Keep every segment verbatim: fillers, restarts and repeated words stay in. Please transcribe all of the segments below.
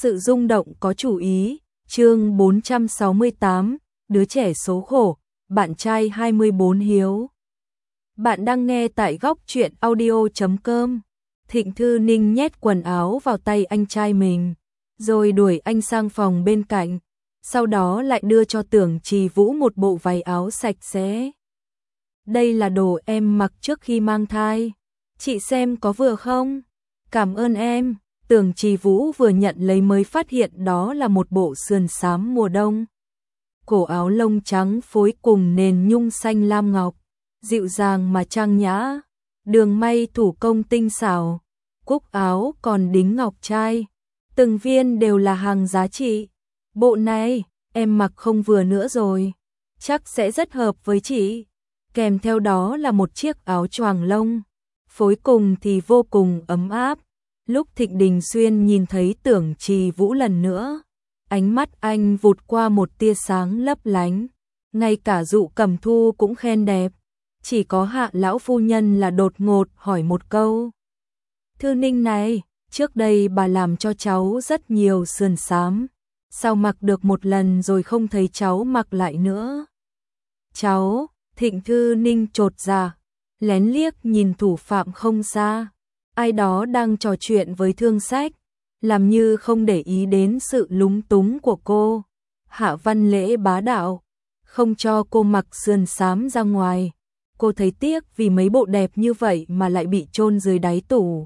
sự rung động có chủ ý, chương bốn trăm sáu mươi tám, đứa trẻ số khổ, bạn trai hai mươi bốn hiếu. Bạn đang nghe tại góc truyện audio chấm com. Thịnh Thư Ninh nhét quần áo vào tay anh trai mình, rồi đuổi anh sang phòng bên cạnh, sau đó lại đưa cho Tưởng Trì Vũ một bộ váy áo sạch sẽ. Đây là đồ em mặc trước khi mang thai, chị xem có vừa không? Cảm ơn em. Tưởng Trì Vũ vừa nhận lấy mới phát hiện đó là một bộ sườn xám mùa đông. Cổ áo lông trắng phối cùng nền nhung xanh lam ngọc, dịu dàng mà trang nhã, đường may thủ công tinh xảo, cúc áo còn đính ngọc trai, từng viên đều là hàng giá trị. Bộ này, em mặc không vừa nữa rồi, chắc sẽ rất hợp với chị. Kèm theo đó là một chiếc áo choàng lông, phối cùng thì vô cùng ấm áp. Lúc Thịnh Đình Xuyên nhìn thấy Tưởng Trì Vũ lần nữa, ánh mắt anh vụt qua một tia sáng lấp lánh, ngay cả Dụ Cẩm Thu cũng khen đẹp, chỉ có Hạ lão phu nhân là đột ngột hỏi một câu. Thư Ninh này, trước đây bà làm cho cháu rất nhiều sườn xám, sao mặc được một lần rồi không thấy cháu mặc lại nữa? Cháu, Thịnh Thư Ninh chột dạ, lén liếc nhìn thủ phạm không xa. Ai đó đang trò chuyện với Thương Sách, làm như không để ý đến sự lúng túng của cô. Hạ Văn Lễ bá đạo, không cho cô mặc sườn xám ra ngoài. Cô thấy tiếc vì mấy bộ đẹp như vậy mà lại bị chôn dưới đáy tủ.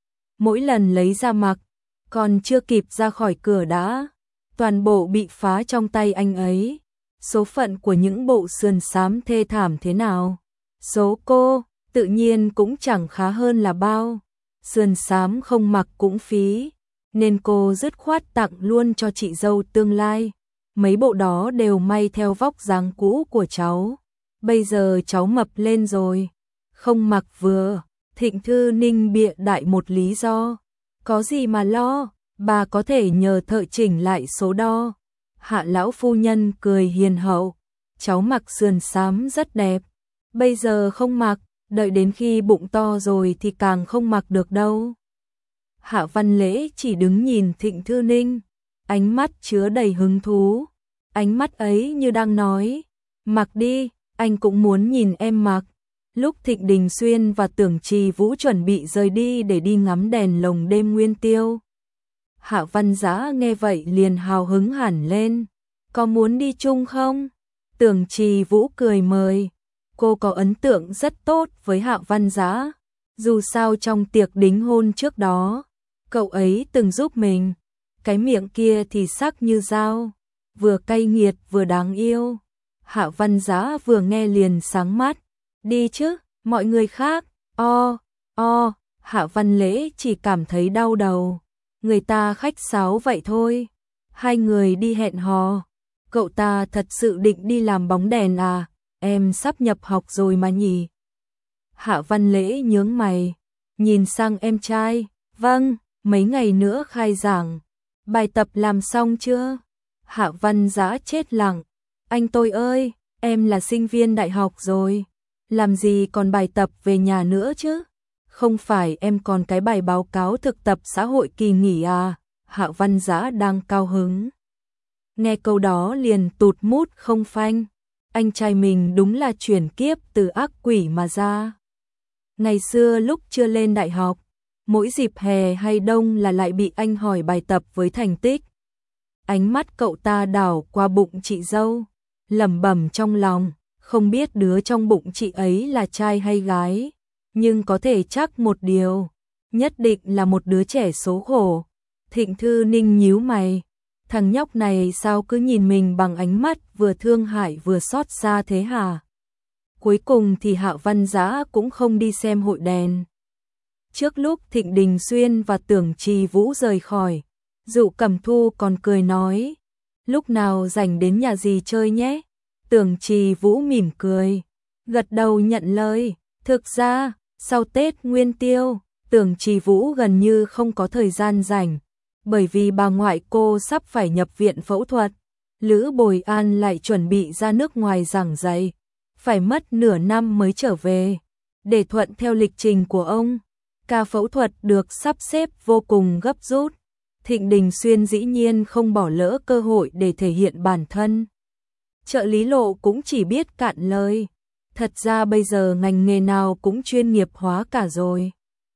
Mỗi lần lấy ra mặc, còn chưa kịp ra khỏi cửa đã, toàn bộ bị phá trong tay anh ấy. Số phận của những bộ sườn xám thê thảm thế nào? Số cô, tự nhiên cũng chẳng khá hơn là bao. Sườn xám không mặc cũng phí, nên cô dứt khoát tặng luôn cho chị dâu tương lai. Mấy bộ đó đều may theo vóc dáng cũ của cháu. Bây giờ cháu mập lên rồi, không mặc vừa. Thịnh Thư Ninh bịa đại một lý do. Có gì mà lo, bà có thể nhờ thợ chỉnh lại số đo. Hạ lão phu nhân cười hiền hậu, cháu mặc sườn xám rất đẹp. Bây giờ không mặc, đợi đến khi bụng to rồi thì càng không mặc được đâu. Hạ Văn Lễ chỉ đứng nhìn Thịnh Thư Ninh, ánh mắt chứa đầy hứng thú. Ánh mắt ấy như đang nói, mặc đi, anh cũng muốn nhìn em mặc. Lúc Thịnh Đình Xuyên và Tưởng Trì Vũ chuẩn bị rời đi để đi ngắm đèn lồng đêm Nguyên Tiêu, Hạ Văn Dã nghe vậy liền hào hứng hẳn lên. Có muốn đi chung không? Tưởng Trì Vũ cười mời. Cô có ấn tượng rất tốt với Hạ Văn Dã, dù sao trong tiệc đính hôn trước đó, cậu ấy từng giúp mình. Cái miệng kia thì sắc như dao, vừa cay nghiệt vừa đáng yêu. Hạ Văn Dã vừa nghe liền sáng mắt. Đi chứ, mọi người khác. O, o, Hạ Văn Lễ chỉ cảm thấy đau đầu. Người ta khách sáo vậy thôi. Hai người đi hẹn hò. Cậu ta thật sự định đi làm bóng đèn à? Em sắp nhập học rồi mà nhỉ? Hạ Văn Lễ nhướng mày, nhìn sang em trai. Vâng, mấy ngày nữa khai giảng. Bài tập làm xong chưa? Hạ Văn Dã chết lặng. Anh tôi ơi, em là sinh viên đại học rồi, làm gì còn bài tập về nhà nữa chứ? Không phải em còn cái bài báo cáo thực tập xã hội kỳ nghỉ à? Hạ Văn Dã đang cao hứng, nghe câu đó liền tụt mút không phanh. Anh trai mình đúng là chuyển kiếp từ ác quỷ mà ra. Ngày xưa lúc chưa lên đại học, mỗi dịp hè hay đông là lại bị anh hỏi bài tập với thành tích. Ánh mắt cậu ta đảo qua bụng chị dâu, lẩm bẩm trong lòng, không biết đứa trong bụng chị ấy là trai hay gái, nhưng có thể chắc một điều, nhất định là một đứa trẻ số khổ. Thịnh Thư Ninh nhíu mày, thằng nhóc này sao cứ nhìn mình bằng ánh mắt vừa thương hại vừa xót xa thế hả? Cuối cùng thì Hạ Văn Dã cũng không đi xem hội đèn. Trước lúc Thịnh Đình Xuyên và Tưởng Trì Vũ rời khỏi, Dụ Cẩm Thu còn cười nói, lúc nào rảnh đến nhà dì chơi nhé. Tưởng Trì Vũ mỉm cười, gật đầu nhận lời. Thực ra, sau Tết Nguyên Tiêu, Tưởng Trì Vũ gần như không có thời gian rảnh, bởi vì bà ngoại cô sắp phải nhập viện phẫu thuật. Lữ Bồi An lại chuẩn bị ra nước ngoài giảng dạy, phải mất nửa năm mới trở về. Để thuận theo lịch trình của ông, ca phẫu thuật được sắp xếp vô cùng gấp rút. Thịnh Đình Xuyên dĩ nhiên không bỏ lỡ cơ hội để thể hiện bản thân. Trợ lý Lộ cũng chỉ biết cạn lời. Thật ra bây giờ ngành nghề nào cũng chuyên nghiệp hóa cả rồi.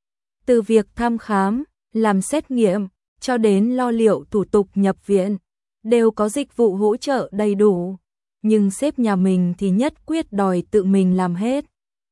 Từ việc thăm khám, làm xét nghiệm, cho đến lo liệu thủ tục nhập viện, đều có dịch vụ hỗ trợ đầy đủ. Nhưng sếp nhà mình thì nhất quyết đòi tự mình làm hết.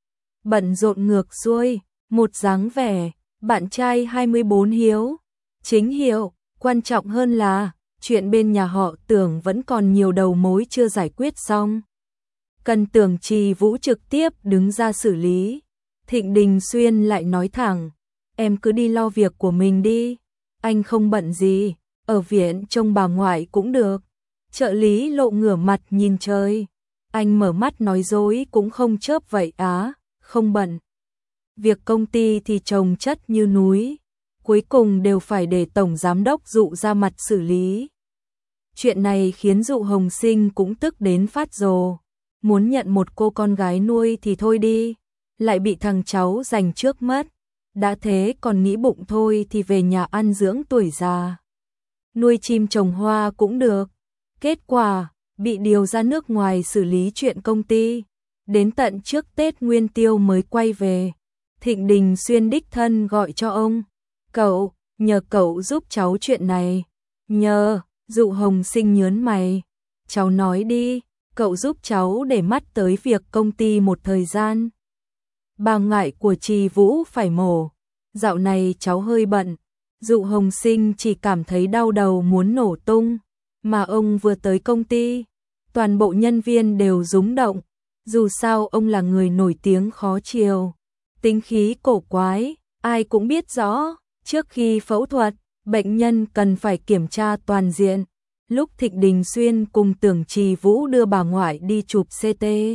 Bận rộn ngược xuôi, một dáng vẻ, bạn trai hai mươi bốn hiếu. Chính hiệu, quan trọng hơn là, chuyện bên nhà họ Tưởng vẫn còn nhiều đầu mối chưa giải quyết xong. Cần Tưởng Trì Vũ trực tiếp đứng ra xử lý. Thịnh Đình Xuyên lại nói thẳng, em cứ đi lo việc của mình đi, anh không bận gì, ở viện trông bà ngoại cũng được. Trợ lý Lộ ngửa mặt nhìn trời, anh mở mắt nói dối cũng không chớp vậy á, không bận. Việc công ty thì chồng chất như núi, cuối cùng đều phải để tổng giám đốc Dụ ra mặt xử lý. Chuyện này khiến Dụ Hồng Sinh cũng tức đến phát rồ, muốn nhận một cô con gái nuôi thì thôi đi, lại bị thằng cháu giành trước mất. Đã thế còn nghĩ bụng thôi thì về nhà ăn dưỡng tuổi già. Nuôi chim trồng hoa cũng được. Kết quả, bị điều ra nước ngoài xử lý chuyện công ty. Đến tận trước Tết Nguyên Tiêu mới quay về. Thịnh Đình Xuyên đích thân gọi cho ông. Cậu, nhờ cậu giúp cháu chuyện này. Nhờ, Dụ Hồng Sinh nhớn mày. Cháu nói đi, cậu giúp cháu để mắt tới việc công ty một thời gian. Bà ngoại của Trì Vũ phải mổ. Dạo này cháu hơi bận. Dụ Hồng Sinh chỉ cảm thấy đau đầu muốn nổ tung. Mà ông vừa tới công ty, toàn bộ nhân viên đều rúng động. Dù sao ông là người nổi tiếng khó chiều, tính khí cổ quái, ai cũng biết rõ. Trước khi phẫu thuật, bệnh nhân cần phải kiểm tra toàn diện. Lúc Thịnh Đình Xuyên cùng Tưởng Trì Vũ đưa bà ngoại đi chụp xê tê,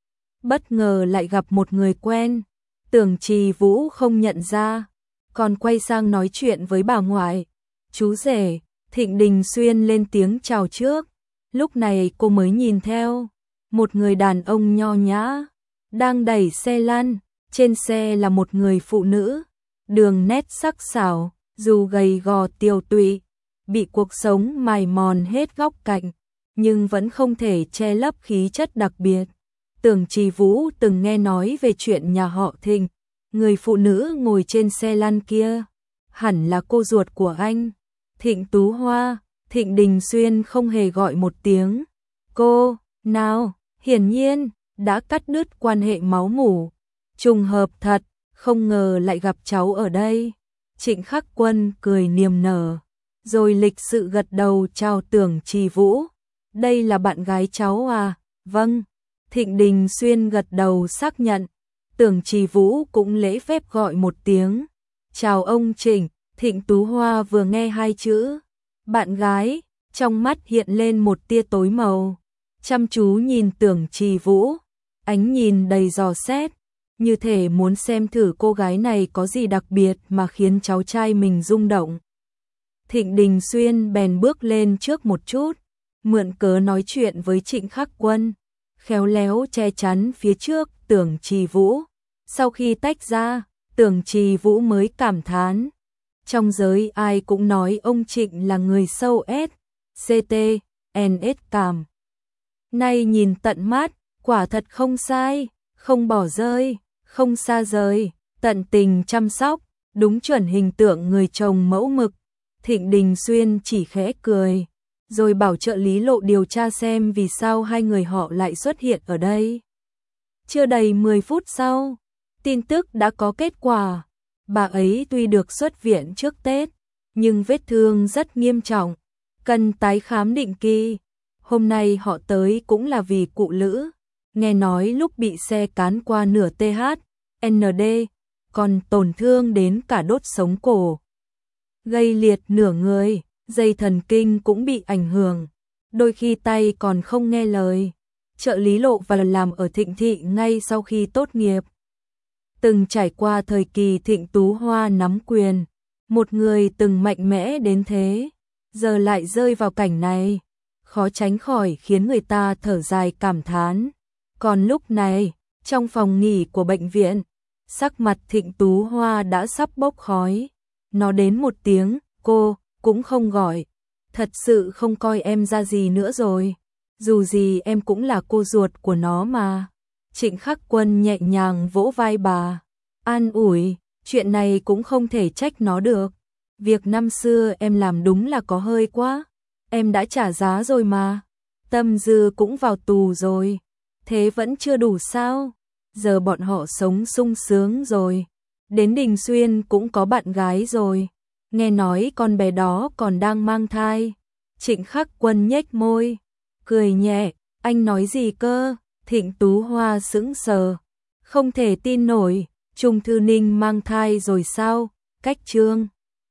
bất ngờ lại gặp một người quen. Tưởng Trì Vũ không nhận ra, còn quay sang nói chuyện với bà ngoại. Chú rể. Thịnh Đình Xuyên lên tiếng chào trước. Lúc này cô mới nhìn theo, một người đàn ông nho nhã đang đẩy xe lăn, trên xe là một người phụ nữ, đường nét sắc sảo, dù gầy gò tiều tụy, bị cuộc sống mài mòn hết góc cạnh, nhưng vẫn không thể che lấp khí chất đặc biệt. Tưởng Trì Vũ từng nghe nói về chuyện nhà họ Thịnh, người phụ nữ ngồi trên xe lăn kia, hẳn là cô ruột của anh. Thịnh Tú Hoa. Thịnh Đình Xuyên không hề gọi một tiếng. Cô, nào, hiển nhiên, đã cắt đứt quan hệ máu mủ. Trùng hợp thật, không ngờ lại gặp cháu ở đây. Trịnh Khắc Quân cười niềm nở, rồi lịch sự gật đầu chào Tưởng Trì Vũ. Đây là bạn gái cháu à? Vâng. Thịnh Đình Xuyên gật đầu xác nhận. Tưởng Trì Vũ cũng lễ phép gọi một tiếng. Chào ông Trịnh. Thịnh Tú Hoa vừa nghe hai chữ bạn gái, trong mắt hiện lên một tia tối màu, chăm chú nhìn Tưởng Trì Vũ, ánh nhìn đầy dò xét, như thể muốn xem thử cô gái này có gì đặc biệt mà khiến cháu trai mình rung động. Thịnh Đình Xuyên bèn bước lên trước một chút, mượn cớ nói chuyện với Trịnh Khắc Quân, khéo léo che chắn phía trước Tưởng Trì Vũ. Sau khi tách ra, Tưởng Trì Vũ mới cảm thán. Trong giới ai cũng nói ông Trịnh là người sâu S, xê tê, en ét cảm. Nay nhìn tận mắt, quả thật không sai, không bỏ rơi, không xa rời, tận tình chăm sóc, đúng chuẩn hình tượng người chồng mẫu mực. Thịnh Đình Xuyên chỉ khẽ cười, rồi bảo trợ lý Lộ điều tra xem vì sao hai người họ lại xuất hiện ở đây. Chưa đầy mười phút sau, tin tức đã có kết quả. Bà ấy tuy được xuất viện trước Tết, nhưng vết thương rất nghiêm trọng, cần tái khám định kỳ. Hôm nay họ tới cũng là vì cụ Lữ, nghe nói lúc bị xe cán qua nửa tê hát, en đê, còn tổn thương đến cả đốt sống cổ. Gây liệt nửa người, dây thần kinh cũng bị ảnh hưởng, đôi khi tay còn không nghe lời. Trợ lý Lộ và làm ở Thịnh Thị ngay sau khi tốt nghiệp. Từng trải qua thời kỳ Thịnh Tú Hoa nắm quyền, một người từng mạnh mẽ đến thế, giờ lại rơi vào cảnh này, khó tránh khỏi khiến người ta thở dài cảm thán. Còn lúc này, trong phòng nghỉ của bệnh viện, sắc mặt Thịnh Tú Hoa đã sắp bốc khói. Nó đến một tiếng, cô, cũng không gọi. Thật sự không coi em ra gì nữa rồi. Dù gì em cũng là cô ruột của nó mà. Trịnh Khắc Quân nhẹ nhàng vỗ vai bà, an ủi, chuyện này cũng không thể trách nó được. Việc năm xưa em làm đúng là có hơi quá. Em đã trả giá rồi mà. Tâm Dư cũng vào tù rồi. Thế vẫn chưa đủ sao? Giờ bọn họ sống sung sướng rồi. Đến Đình Xuyên cũng có bạn gái rồi. Nghe nói con bé đó còn đang mang thai. Trịnh Khắc Quân nhếch môi, cười nhẹ, anh nói gì cơ? Thịnh Tú Hoa sững sờ, không thể tin nổi, Trung Thư Ninh mang thai rồi sao? Cách Trương